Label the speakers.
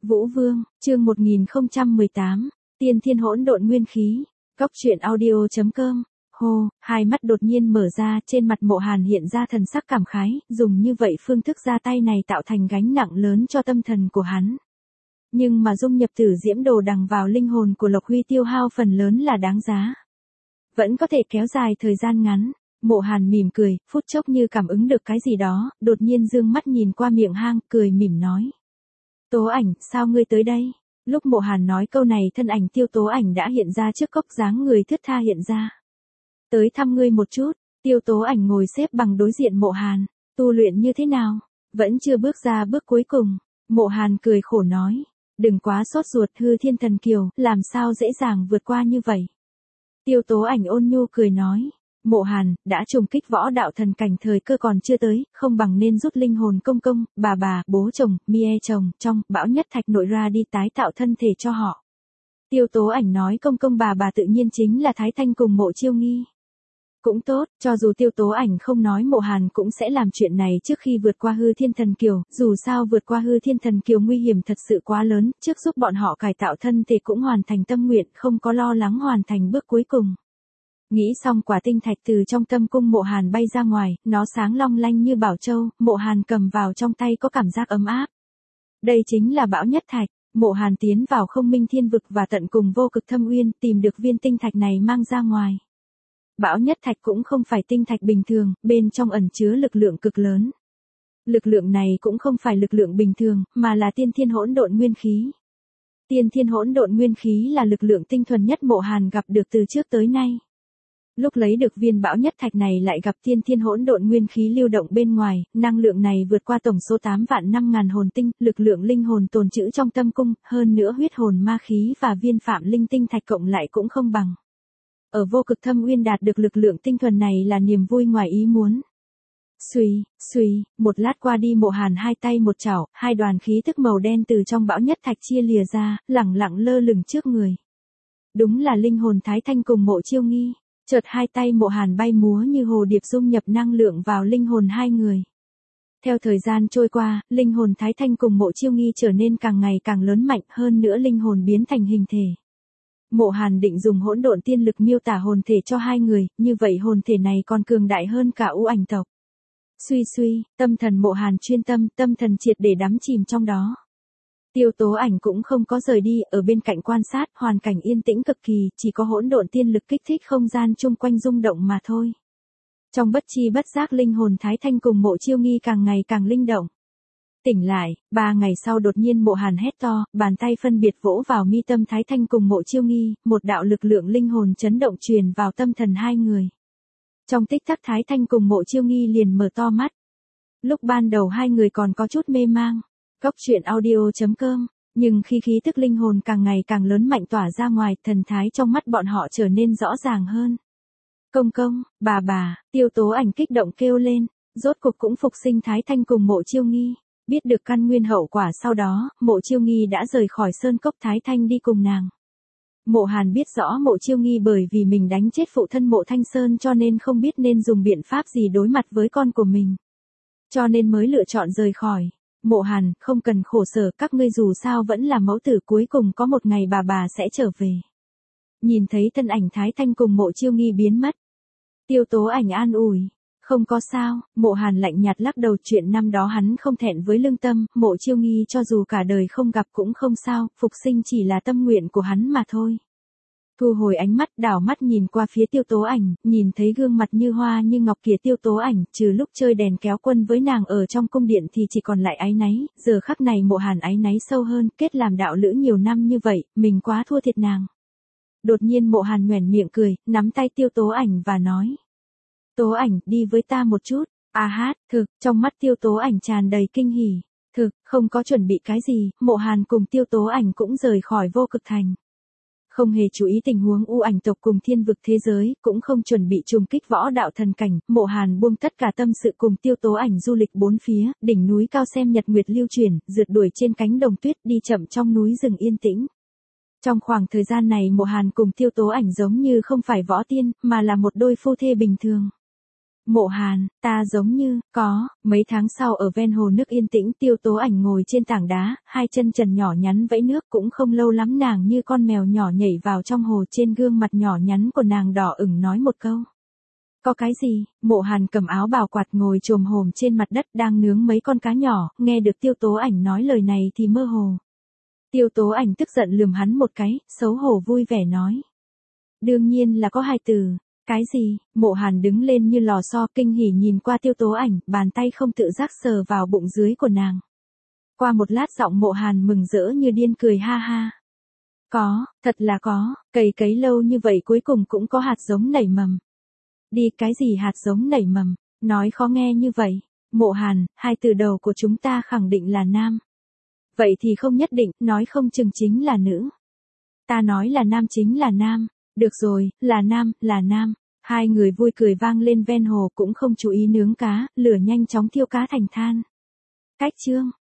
Speaker 1: Vũ Vương, chương 1018, Tiên Thiên Hỗn Độn Nguyên Khí. Góc truyện audio.com. Hô, hai mắt đột nhiên mở ra, trên mặt Mộ Hàn hiện ra thần sắc cảm khái, dùng như vậy phương thức ra tay này tạo thành gánh nặng lớn cho tâm thần của hắn. Nhưng mà dung nhập tử diễm đồ đằng vào linh hồn của Lộc Huy tiêu hao phần lớn là đáng giá. Vẫn có thể kéo dài thời gian ngắn. Mộ Hàn mỉm cười, phút chốc như cảm ứng được cái gì đó, đột nhiên dương mắt nhìn qua miệng hang, cười mỉm nói. Tố Ảnh, sao ngươi tới đây? Lúc Mộ Hàn nói câu này thân ảnh Tiêu Tố Ảnh đã hiện ra trước cốc, dáng người thướt tha hiện ra. Tới thăm ngươi một chút. Tiêu Tố Ảnh ngồi xếp bằng đối diện Mộ Hàn. Tu luyện như thế nào? Vẫn chưa bước ra bước cuối cùng. Mộ Hàn cười khổ nói. Đừng quá sốt ruột, hư thiên thần kiều, làm sao dễ dàng vượt qua như vậy? Tiêu Tố Ảnh ôn nhu cười nói. Mộ Hàn, đã trùng kích võ đạo thần cảnh thời cơ còn chưa tới, không bằng nên rút linh hồn công công, bà, bố chồng, Mie chồng, trong, bão nhất thạch nội ra đi tái tạo thân thể cho họ. Tiêu Tố Ảnh nói công công bà tự nhiên chính là Thái Thanh cùng Mộ Chiêu Nghi. Cũng tốt, cho dù Tiêu Tố Ảnh không nói Mộ Hàn cũng sẽ làm chuyện này trước khi vượt qua hư thiên thần kiều, dù sao vượt qua hư thiên thần kiều nguy hiểm thật sự quá lớn, trước giúp bọn họ cải tạo thân thể cũng hoàn thành tâm nguyện, không có lo lắng hoàn thành bước cuối cùng. Nghĩ xong quả tinh thạch từ trong tâm cung Mộ Hàn bay ra ngoài, nó sáng long lanh như bảo châu, Mộ Hàn cầm vào trong tay có cảm giác ấm áp. Đây chính là bão nhất thạch. Mộ Hàn tiến vào không minh thiên vực và tận cùng vô cực thâm uyên, tìm được viên tinh thạch này mang ra ngoài. Bão nhất thạch cũng không phải tinh thạch bình thường, bên trong ẩn chứa lực lượng cực lớn. Lực lượng này cũng không phải lực lượng bình thường, mà là tiên thiên hỗn độn nguyên khí. Tiên thiên hỗn độn nguyên khí là lực lượng tinh thuần nhất Mộ Hàn gặp được từ trước tới nay. Lúc lấy được viên bão nhất thạch này lại gặp tiên thiên hỗn độn nguyên khí lưu động bên ngoài, năng lượng này vượt qua tổng số 8 vạn 5.000 hồn tinh, lực lượng linh hồn tồn trữ trong tâm cung, hơn nữa huyết hồn ma khí và viên phạm linh tinh thạch cộng lại cũng không bằng. Ở vô cực thâm uyên đạt được lực lượng tinh thuần này là niềm vui ngoài ý muốn. Xuy, một lát qua đi Mộ Hàn hai tay một chảo, hai đoàn khí tức màu đen từ trong bão nhất thạch chia lìa ra, lẳng lặng lơ lửng trước người. Đúng là linh hồn Thái Thanh cùng Mộ Chiêu Nghi. Chợt hai tay Mộ Hàn bay múa như hồ điệp dung nhập năng lượng vào linh hồn hai người. Theo thời gian trôi qua, linh hồn Thái Thanh cùng Mộ Chiêu Nghi trở nên càng ngày càng lớn mạnh, hơn nữa linh hồn biến thành hình thể. Mộ Hàn định dùng hỗn độn tiên lực miêu tả hồn thể cho hai người, như vậy hồn thể này còn cường đại hơn cả U Ảnh tộc. Suy, tâm thần Mộ Hàn chuyên tâm thần triệt để đắm chìm trong đó. Tiêu Tố Ảnh cũng không có rời đi, ở bên cạnh quan sát, hoàn cảnh yên tĩnh cực kỳ, chỉ có hỗn độn tiên lực kích thích không gian chung quanh rung động mà thôi. Trong bất chi bất giác linh hồn Thái Thanh cùng Mộ Chiêu Nghi càng ngày càng linh động. Tỉnh lại, 3 ngày sau đột nhiên Mộ Hàn hét to, bàn tay phân biệt vỗ vào mi tâm Thái Thanh cùng Mộ Chiêu Nghi, một đạo lực lượng linh hồn chấn động truyền vào tâm thần hai người. Trong tích tắc Thái Thanh cùng Mộ Chiêu Nghi liền mở to mắt. Lúc ban đầu hai người còn có chút mê mang. Góc truyện audio.com, nhưng khi khí tức linh hồn càng ngày càng lớn mạnh tỏa ra ngoài, thần thái trong mắt bọn họ trở nên rõ ràng hơn. Công, bà, Tiêu Tố Ảnh kích động kêu lên, rốt cục cũng phục sinh Thái Thanh cùng Mộ Chiêu Nghi. Biết được căn nguyên hậu quả sau đó, Mộ Chiêu Nghi đã rời khỏi sơn cốc, Thái Thanh đi cùng nàng. Mộ Hàn biết rõ Mộ Chiêu Nghi bởi vì mình đánh chết phụ thân Mộ Thanh Sơn cho nên không biết nên dùng biện pháp gì đối mặt với con của mình. Cho nên mới lựa chọn rời khỏi. Mộ Hàn, không cần khổ sở, các ngươi dù sao vẫn là mẫu tử, cuối cùng có một ngày bà sẽ trở về. Nhìn thấy thân ảnh Thái Thanh cùng Mộ Chiêu Nghi biến mất. Tiêu Tố Ảnh an ủi. Không có sao, Mộ Hàn lạnh nhạt lắc đầu, chuyện năm đó hắn không thẹn với lương tâm, Mộ Chiêu Nghi cho dù cả đời không gặp cũng không sao, phục sinh chỉ là tâm nguyện của hắn mà thôi. Thu hồi ánh mắt, đảo mắt nhìn qua phía Tiêu Tố Ảnh, nhìn thấy gương mặt như hoa như ngọc kia Tiêu Tố Ảnh, trừ lúc chơi đèn kéo quân với nàng ở trong cung điện thì chỉ còn lại áy náy, giờ khắc này Mộ Hàn áy náy sâu hơn, kết làm đạo lữ nhiều năm như vậy, mình quá thua thiệt nàng. Đột nhiên Mộ Hàn nhoẻn miệng cười, nắm tay Tiêu Tố Ảnh và nói. Tố Ảnh, đi với ta một chút. Thực, trong mắt Tiêu Tố Ảnh tràn đầy kinh hỉ. Thực, không có chuẩn bị cái gì, Mộ Hàn cùng Tiêu Tố Ảnh cũng rời khỏi vô cực thành. Không hề chú ý tình huống U Ảnh tộc cùng thiên vực thế giới, cũng không chuẩn bị trùng kích võ đạo thần cảnh, Mộ Hàn buông tất cả tâm sự cùng Tiêu Tố Ảnh du lịch bốn phía, đỉnh núi cao xem nhật nguyệt lưu chuyển, rượt đuổi trên cánh đồng tuyết, đi chậm trong núi rừng yên tĩnh. Trong khoảng thời gian này Mộ Hàn cùng Tiêu Tố Ảnh giống như không phải võ tiên, mà là một đôi phu thê bình thường. Mộ Hàn, ta giống như, có, mấy tháng sau ở ven hồ nước yên tĩnh Tiêu Tố Ảnh ngồi trên tảng đá, hai chân trần nhỏ nhắn vẫy nước cũng không lâu lắm nàng như con mèo nhỏ nhảy vào trong hồ trên gương mặt nhỏ nhắn của nàng đỏ ửng nói một câu. Có cái gì, Mộ Hàn cầm áo bào quạt ngồi chồm hổm trên mặt đất đang nướng mấy con cá nhỏ, nghe được Tiêu Tố Ảnh nói lời này thì mơ hồ. Tiêu Tố Ảnh tức giận lườm hắn một cái, xấu hổ vui vẻ nói. Đương nhiên là có hai từ. Cái gì? Mộ Hàn đứng lên như lò xo kinh hỉ nhìn qua Tiêu Tố Ảnh, bàn tay không tự giác sờ vào bụng dưới của nàng. Qua một lát giọng Mộ Hàn mừng rỡ như điên cười ha ha. Có, thật là có, cấy lâu như vậy cuối cùng cũng có hạt giống nảy mầm. Đi cái gì hạt giống nảy mầm, nói khó nghe như vậy. Mộ Hàn, hai từ đầu của chúng ta khẳng định là nam. Vậy thì không nhất định, nói không chừng chính là nữ. Ta nói là nam chính là nam. Được rồi, là nam, là nam. Hai người vui cười vang lên ven hồ cũng không chú ý nướng cá, lửa nhanh chóng thiêu cá thành than. Cách chương.